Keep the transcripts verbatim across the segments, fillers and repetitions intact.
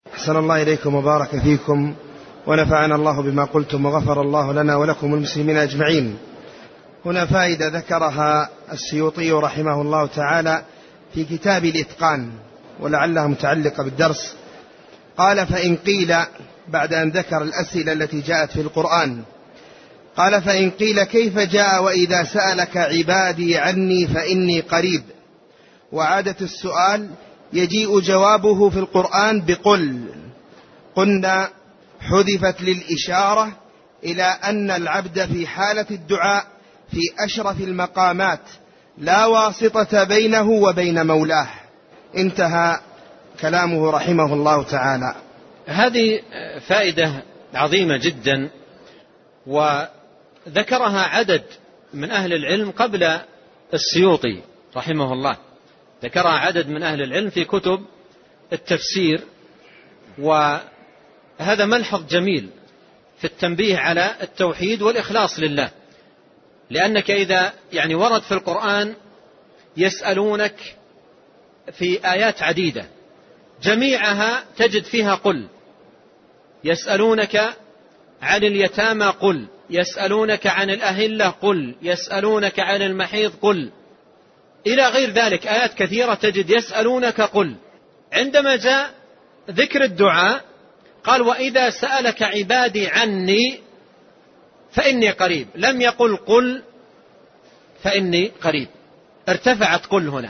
أحسن الله إليكم وبارك فيكم ونفعنا الله بما قلتم وغفر الله لنا ولكم المسلمين أجمعين. هنا فائدة ذكرها السيوطي رحمه الله تعالى في كتاب الإتقان ولعلها متعلقة بالدرس. قال: فإن قيل، بعد أن ذكر الأسئلة التي جاءت في القرآن، قال: فإن قيل كيف جاء وإذا سألك عبادي عني فإني قريب؟ وعادة السؤال يجيء جوابه في القرآن بقل. قلنا حذفت للإشارة إلى أن العبد في حالة الدعاء في أشرف المقامات لا واسطة بينه وبين مولاه. انتهى كلامه رحمه الله تعالى. هذه فائدة عظيمة جدا، وذكرها عدد من أهل العلم قبل السيوطي رحمه الله، ذكرها عدد من أهل العلم في كتب التفسير، وهذا ملحظ جميل في التنبيه على التوحيد والإخلاص لله. لأنك إذا يعني ورد في القرآن يسألونك في آيات عديدة جميعها تجد فيها قل. يسألونك عن اليتامى قل، يسألونك عن الأهلة قل، يسألونك عن المحيض قل، إلى غير ذلك آيات كثيرة تجد يسألونك قل. عندما جاء ذكر الدعاء قال: وإذا سألك عبادي عني فإني قريب، لم يقل قل فإني قريب. ارتفعت قل هنا،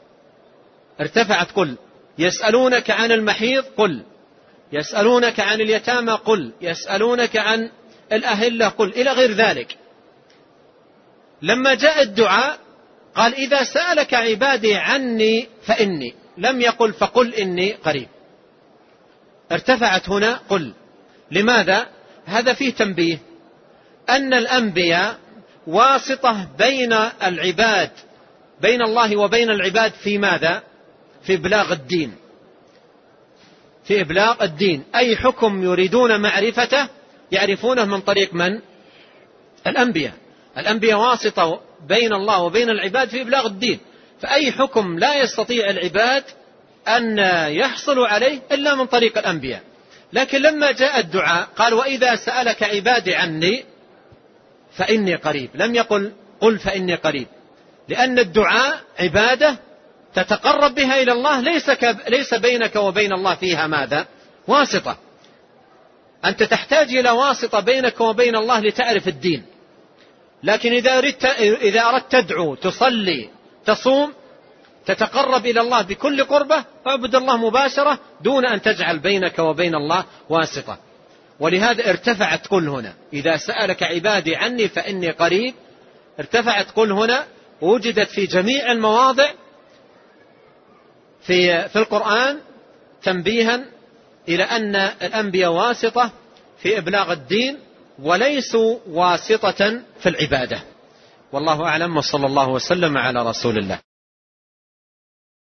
ارتفعت قل. يسألونك عن المحيض قل، يسألونك عن اليتامى قل، يسألونك عن الأهلة قل، إلى غير ذلك. لما جاء الدعاء قال: إذا سألك عبادي عني فإني، لم يقل فقل إني قريب. ارتفعت هنا قل. لماذا؟ هذا فيه تنبيه أن الأنبياء واسطة بين العباد، بين الله وبين العباد في ماذا؟ في إبلاغ الدين، في إبلاغ الدين. أي حكم يريدون معرفته يعرفونه من طريق من؟ الأنبياء. الأنبياء واسطة بين الله وبين العباد في إبلاغ الدين، فأي حكم لا يستطيع العباد أن يحصلوا عليه إلا من طريق الأنبياء. لكن لما جاء الدعاء قال: وإذا سألك عبادي عني فإني قريب، لم يقل قل فإني قريب، لأن الدعاء عبادة تتقرب بها إلى الله، ليس, ليس بينك وبين الله فيها ماذا؟ واسطة. أنت تحتاج إلى واسطة بينك وبين الله لتعرف الدين. لكن إذا أردت, إذا أردت تدعو، تصلي، تصوم، تتقرب إلى الله بكل قربة، فاعبد الله مباشرة دون أن تجعل بينك وبين الله واسطة. ولهذا ارتفعت قل هنا. إذا سألك عبادي عني فإني قريب، ارتفعت قل هنا، وجدت في جميع المواضع في, في القرآن تنبيها إلى أن الأنبياء واسطة في إبلاغ الدين وليسوا واسطة في العبادة. والله أعلم، وصلى الله وسلم على رسول الله.